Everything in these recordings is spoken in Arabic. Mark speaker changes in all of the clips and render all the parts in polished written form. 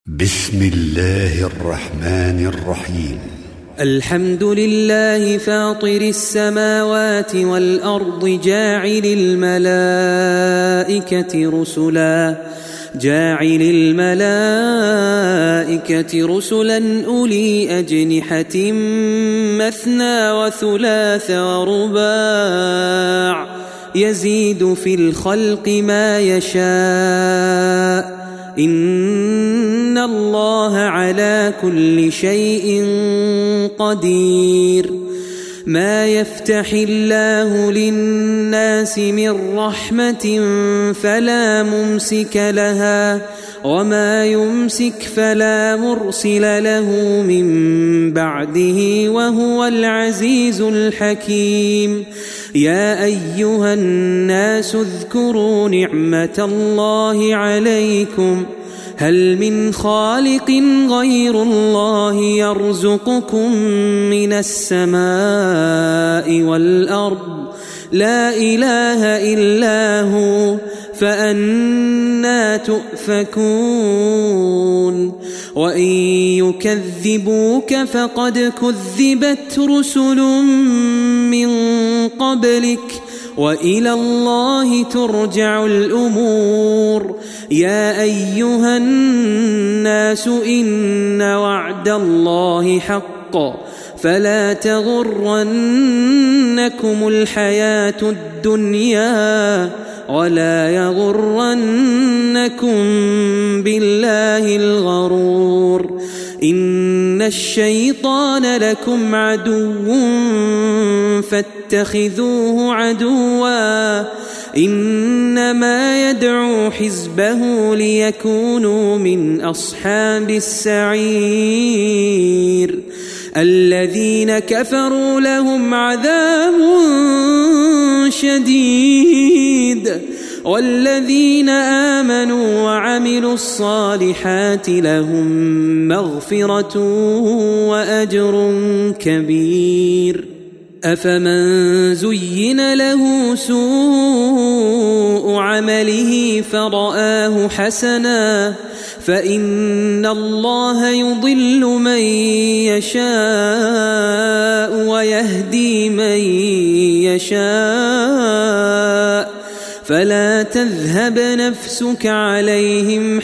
Speaker 1: بسم الله الرحمن الرحيم.
Speaker 2: الحمد لله فاطر السماوات والأرض جاعل الملائكة رسلا أولي أجنحة مثنى وثلاث ورباع يزيد في الخلق ما يشاء إن الله على كل شيء قدير. ما يفتح الله للناس من رحمة فلا ممسك لها وما يمسك فلا مرسل له من بعده وهو العزيز الحكيم. يا أيها الناس اذكروا نعمة الله عليكم هل من خالق غير الله يرزقكم من السماء والأرض لا إله إلا هو فأنى تؤفكون. وإن يكذبوك فقد كذبت رسل من قبلك وإلى الله ترجع الأمور. يا أيها الناس إن وعد الله حق فلا تغرنكم الحياة الدنيا ولا يغرنكم بالله الغرور. إن الشيطان لكم عدو فاتخذوه عدوا إنما يدعو حزبه ليكونوا من أصحاب السعير. الذين كفروا لهم عذاب شديد والذين آمنوا وعملوا الصالحات لهم مغفرة وأجر كبير. أفمن زين له سوء عمله فرآه حسنا فإن الله يضل من يشاء ويهدي من يشاء فلا تذهب نفسك عليهم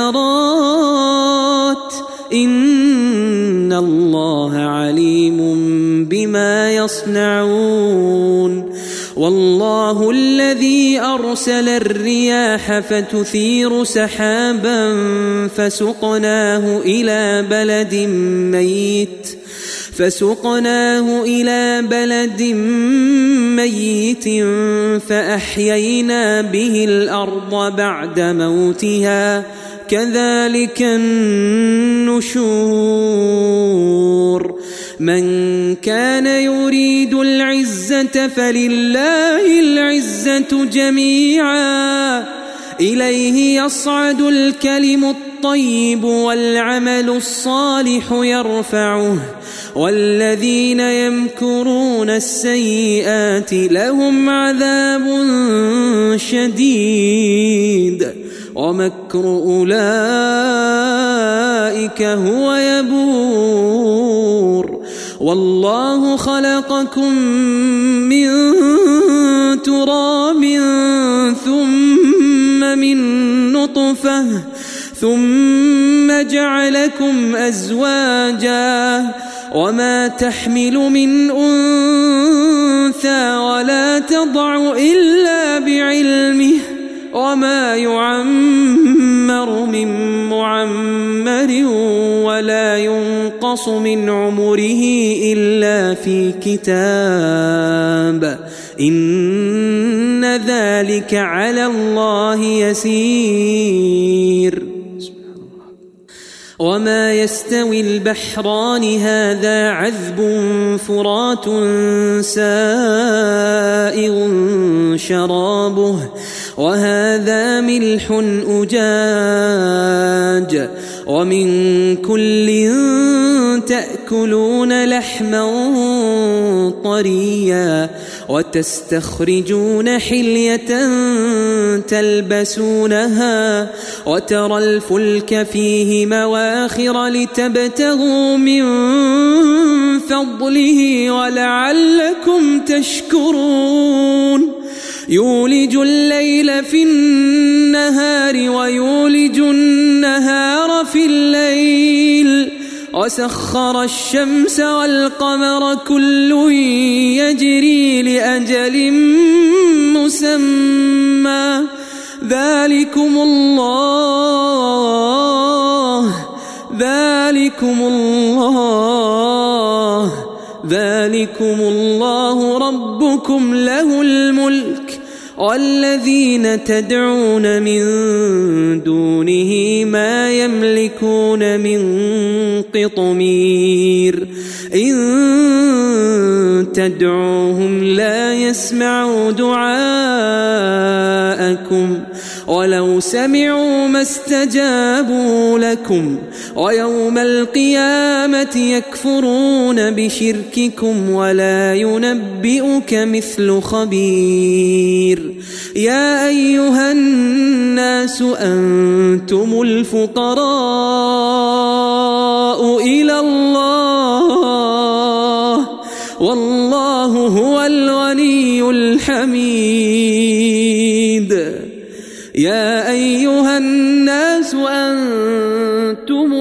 Speaker 2: حسرات إن الله عليم بما يصنعون. والله الذي أرسل الرياح فتثير سحابا فسقناه إلى بلد ميت فأحيينا به الأرض بعد موتها كذلك النشور. من كان يريد العزة فلله العزة جميعا إليه يصعد الكلم الطيب والعمل الصالح يرفعه والذين يمكرون السيئات لهم عذاب شديد ومكر أولئك هو يبور. والله خلقكم من تراب ثم من نطفة ثم جعلكم أزواجا وما تحمل من أنثى ولا تضع إلا بعلمه وما يعمر من معمر ولا ينقص من عمره إلا في كتاب إن ذلك على الله يسير. وما يستوي البحران هذا عذب فرات سائغ شرابه وهذا ملح أجاج ومن كل تأكلون لحما طريا وتستخرجون حلية تلبسونها وترى الفلك فيه مواخر لتبتغوا من فضله ولعلكم تشكرون يولج الليل في النهار ويولج النهار في الليل وسخر الشمس والقمر كل يجري لأجل مسمى ذلكم الله ربكم له الملك والذين تدعون من دونه ما يملكون من قطمير إن تدعوهم لا يسمعوا دعاءكم ولو سمعوا ما استجابوا لكم ويوم القيامة يكفرون بشرككم ولا ينبئك مثل خبير يا أيها الناس أنتم الفقراء إلى الله والله هو الغني الحميد يا أيها الناس أنتم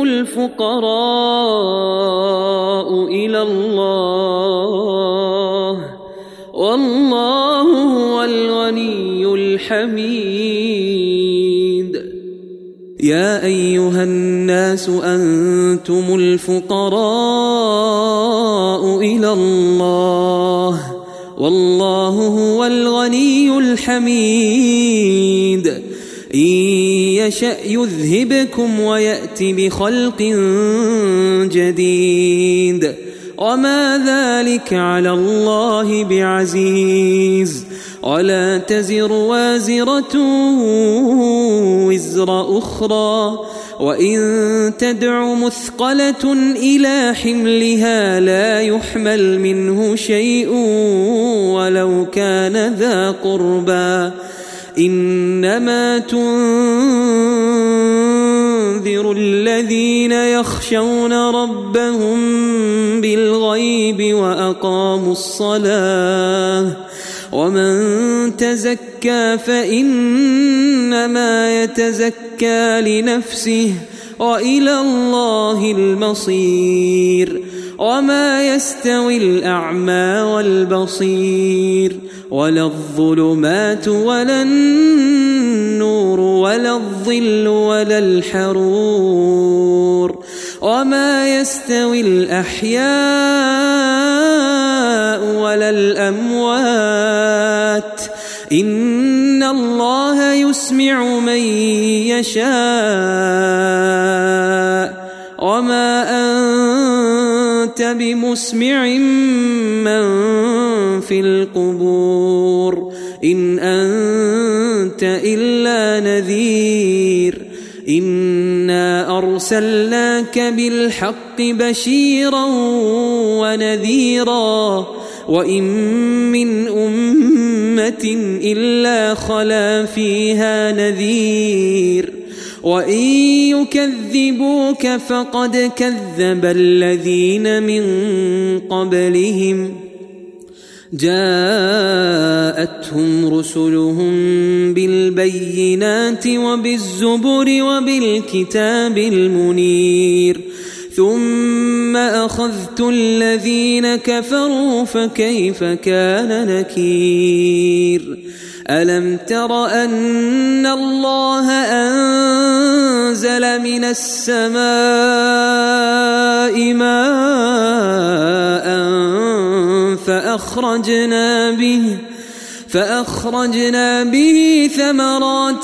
Speaker 2: الفقراء إلى الله والله هو الغني الحميد يا أيها الناس أنتم الفقراء إلى الله والله هو الغني الحميد إن يشأ يذهبكم ويأت بخلق جديد وما ذلك على الله بعزيز ولا تزر وازرة وزر أخرى وإن تدع مثقلة إلى حملها لا يحمل منه شيء ولو كان ذا قربى إنما تنذر الذين يخشون ربهم بالغيب وأقاموا الصلاة ومن تزكى فإنما يتزكى لنفسه وإلى الله المصير وما يستوي الأعمى والبصير ولا الظلمات ولا النور ولا الظل ولا الحرور وما يستوي الأحياء ولا الأموات إن الله يسمع من يشاء وما أنت بمسمع من في القبور إن أنت إلا نذير إنا أرسلناك بالحق بشيرا ونذيرا وإن من أمة إلا خلا فيها نذير وإن يكذبوك فقد كذب الذين من قبلهم جاءتهم رسلهم بالبينات وبالزبر وبالكتاب المنير ثم أخذت الذين كفروا فكيف كان نكير ألم تر أن الله أنزل من السماء ماء فأخرجنا به ثمرات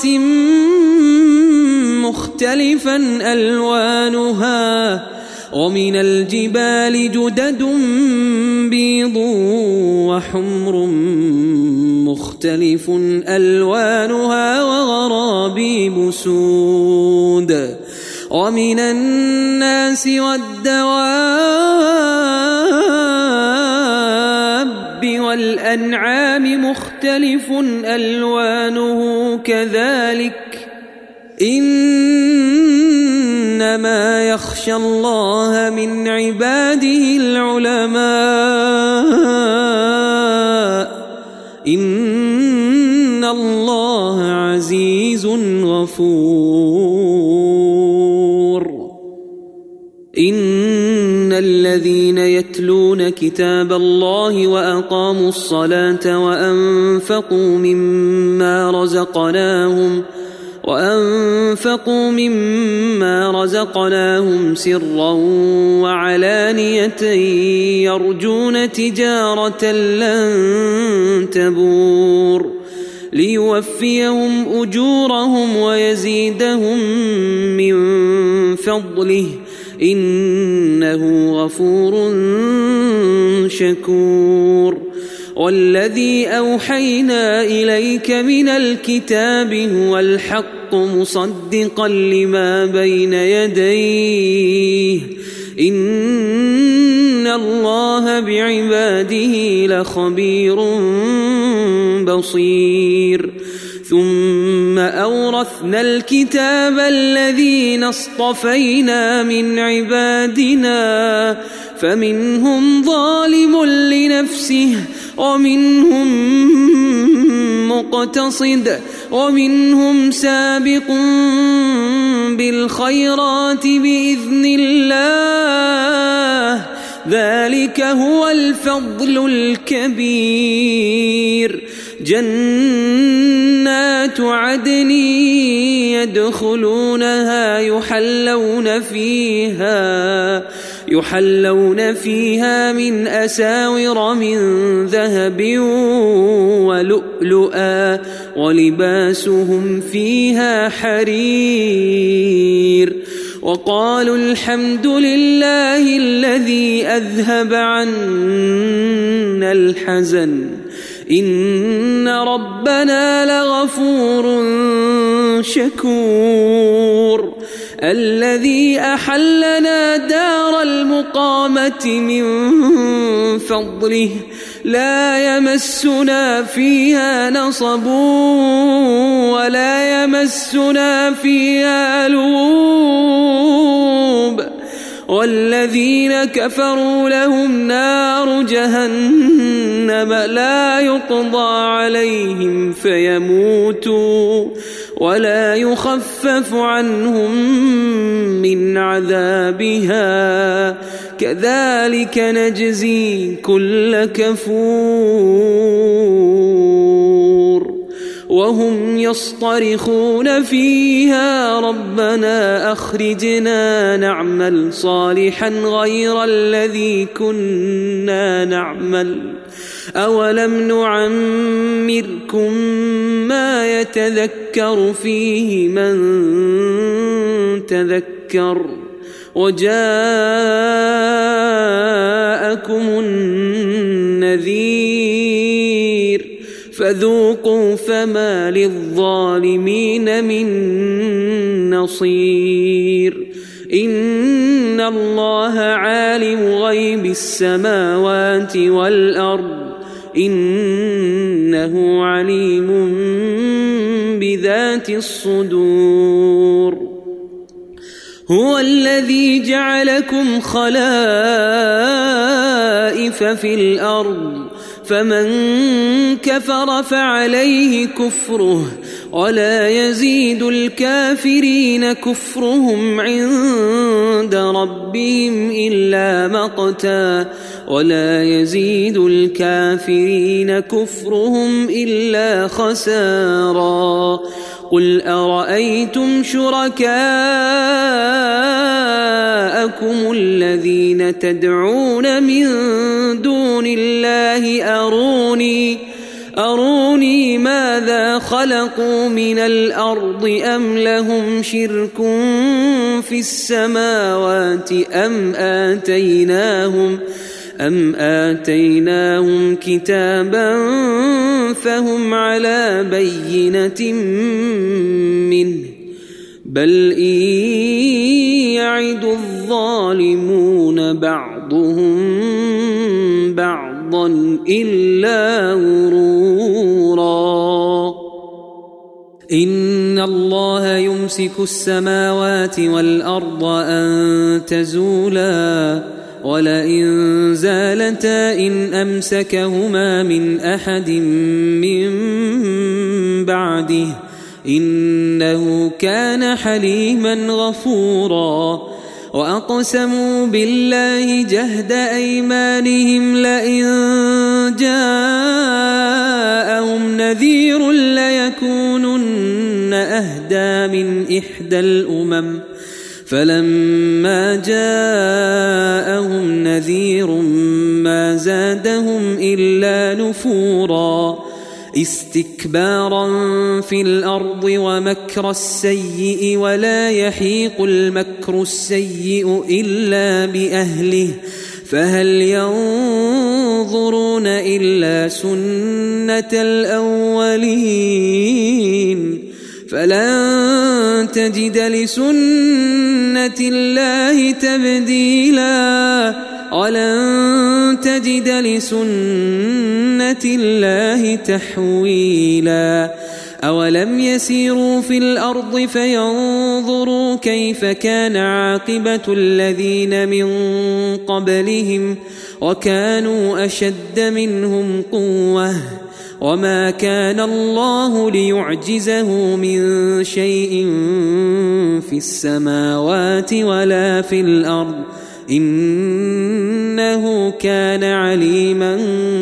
Speaker 2: مختلفا ألوانها ومن الجبال جدد بيض وحمر مختلف ألوانها وغرابيب سود ومن الناس والدواب والأنعام مختلف ألوانه كذلك إنما يخشى الله من عباده العلماء إن الله عزيز غفور إن الذين يتلون كتاب الله وأقاموا الصلاة وأنفقوا مما رزقناهم سرا وعلانية يرجون تجارة لن تبور ليوفيهم أجورهم ويزيدهم من فضله إنه غفور شكور والذي أوحينا إليك من الكتاب هو الحق مصدقا لما بين يديه إن الله بعباده لخبير بصير ثم أورثنا الكتاب الذين اصطفينا من عبادنا فمنهم ظالم لنفسه ومنهم مقتصد ومنهم سابق بالخيرات بإذن الله ذلك هو الفضل الكبير جنات عدن يدخلونها يحلون فيها من أساور من ذهب ولؤلؤا ولباسهم فيها حرير وقالوا الحمد لله الذي أذهب عنا الحزن إن ربنا لغفور شكور الذي أحلنا دار المقامة من فضله لا يمسنا فيها نصب ولا يمسنا فيها لغوب والذين كفروا لهم نار جهنم لا يقضى عليهم فيموتوا ولا يخفف عنهم من عذابها كذلك نجزي كل كفور وهم يصطرخون فيها ربنا أخرجنا نعمل صالحا غير الذي كنا نعمل أولم نعمركم ما يتذكر فيه من تذكر وجاءكم النذير فذوقوا فما للظالمين من نصير إن الله عالم غيب السماوات والأرض إنه عليم بذات الصدور هو الذي جعلكم خلائف في الأرض فمن كفر فعليه كفره ولا يزيد الكافرين كفرهم عند ربهم إلا مقتا ولا يزيد الكافرين كفرهم إلا خسارا قل أرأيتم شركاءكم الذين تدعون من دون الله أروني ماذا خلقوا من الأرض أم لهم شرك في السماوات أم آتيناهم كتابا فهم على بينة منه بل إن يعد الظالمون بعضهم بعضا إلا إن الله يمسك السماوات والأرض أن تزولا ولئن زالتا إن أمسكهما من أحد من بعده إنه كان حليما غفورا وأقسموا بالله جهد أيمانهم لئن جاءهم نذير ليكونن أهدى من إحدى الأمم فلما جاءهم نذير ما زادهم إلا نفورا استكبارا في الأرض ومكر السيء ولا يحيق المكر السيء إلا بأهله فهل ينظرون إلا سنة الأولين فلن تجد لسنة الله تبديلا ولن تجد لسنة الله تحويلا أولم يسيروا في الأرض فينظروا كيف كان عاقبة الذين من قبلهم وكانوا أشد منهم قوة وما كان الله ليعجزه من شيء في السماوات ولا في الأرض إنه كان عليما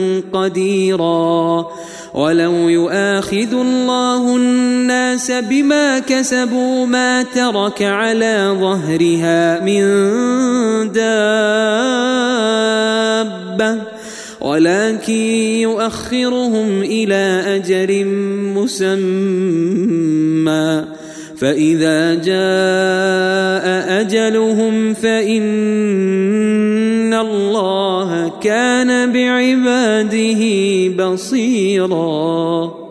Speaker 2: قديرا ولو يؤاخذ الله الناس بما كسبوا ما ترك على ظهرها من دابة ولكن يؤخرهم إلى أجل مسمى فإذا جاء أجلهم فإن الله كان بعباده بصيراً